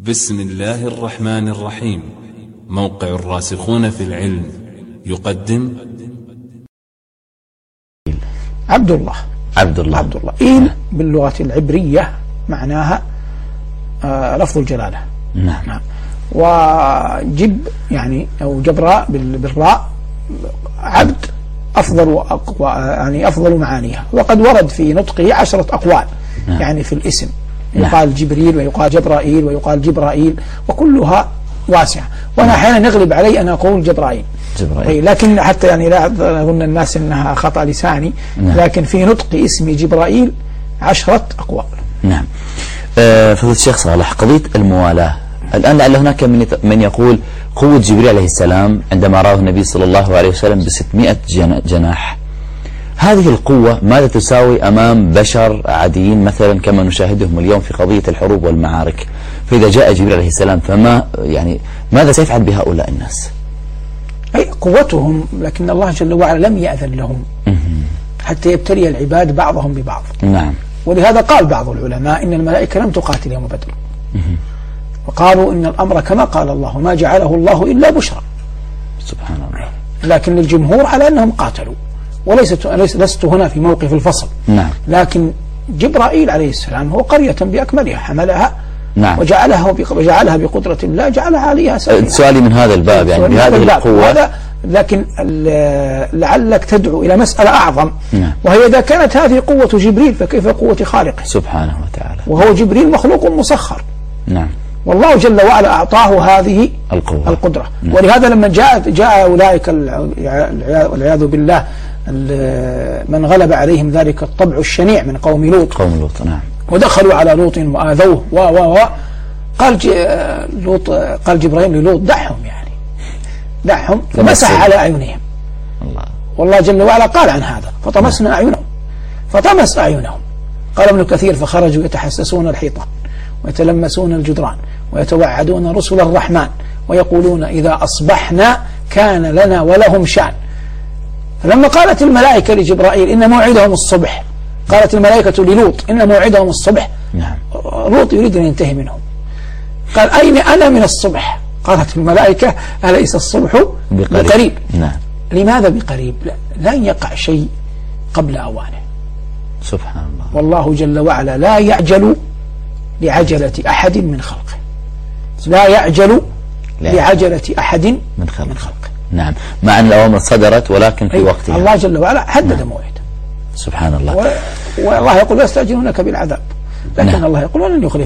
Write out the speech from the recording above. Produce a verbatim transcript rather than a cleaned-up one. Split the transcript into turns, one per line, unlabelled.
بسم الله الرحمن الرحيم. موقع الراسخون في العلم يقدم
عبد الله
عبد الله
عبد الله إيل باللغة العبرية معناها آه لفظ الجلالة.
نعم.
نعم. وجب يعني أو جبراء بالراء عبد أفضل يعني أفضل معانيها، وقد ورد في نطقه عشرة أقوال. نعم. يعني في الاسم يقال نعم. جبريل ويقال جبرائيل ويقال جبرائيل، وكلها واسعة. وأنا أحيانا نغلب علي أن أقول جبرائيل
جبرائيل،
لكن حتى يعني لا أظن الناس أنها خطأ لساني. نعم. لكن في نطق اسم جبرائيل عشرة أقوال.
نعم. آه فضيلة الشيخ صالح، قضية الموالاة الآن لعل هناك من من يقول قوة جبريل عليه السلام عندما راه النبي صلى الله عليه وسلم بستمائة جناح، هذه القوة ماذا تساوي أمام بشر عاديين مثلا كما نشاهدهم اليوم في قضية الحروب والمعارك؟ فإذا جاء جبريل عليه السلام فما يعني ماذا سيفعل بهؤلاء الناس؟
أي قوتهم، لكن الله جل وعلا لم يأذن لهم حتى يبتلي العباد بعضهم ببعض.
نعم.
ولهذا قال بعض العلماء إن الملائكة لم تقاتل يوم بدر، وقالوا إن الأمر كما قال الله ما جعله الله إلا بشرى.
سبحان الله.
لكن الجمهور على أنهم قاتلوا، وليست لست هنا في موقف الفصل.
نعم.
لكن جبرائيل عليه السلام هو قرية بأكملها حملها.
نعم.
وجعلها وجعلها بقدرة الله جعلها عليها سبيلا.
سؤالي من هذا الباب يعني بهذه القوة،
لكن لعلك تدعو إلى مسألة أعظم.
نعم.
وهي إذا كانت هذه قوة جبريل فكيف قوة خالقه
سبحانه وتعالى،
وهو جبريل مخلوق مسخر.
نعم. والله
جل وعلا أعطاه هذه
القوة.
القدرة.
نعم.
ولهذا لما جاء جاء أولئك والعياذ بالله من غلب عليهم ذلك الطبع الشنيع من قوم لوط
قوم لوط نعم.
ودخلوا على لوط وآذوه و و و قال لوط قال جبرائيل للوط دعهم يعني دعهم فمسح على أعينهم.
الله.
والله جل وعلا قال عن هذا فطمسنا أعينهم فطمس أعينهم. قال ابن كثير فخرجوا يتحسسون الحيطان ويتلمسون الجدران ويتوعدون رسل الرحمن ويقولون إذا أصبحنا كان لنا ولهم شأن. فلما قالت الملائكة لجبرائيل إن موعدهم الصبح، قالت الملائكة للوط إن موعدهم الصبح.
نعم.
لوط يريد أن ينتهي منهم، قال أين أنا من الصبح؟ قالت الملائكة أليس الصبح بقريب, بقريب.
نعم.
لماذا بقريب؟ لن يقع شيء قبل أوانه.
سبحان الله.
والله جل وعلا لا يعجل لعجلة أحد من خلقه، لا يعجل لا. لعجلة أحد
من خلقه.
من خلقه.
نعم. مع أن الأوامر صدرت ولكن في وقتها.
الله جل وعلا حدد
نعم.
موعد.
سبحان الله.
والله يقول لا يستعجلونك بالعذاب، لكن نعم. الله يقول ولن يخلف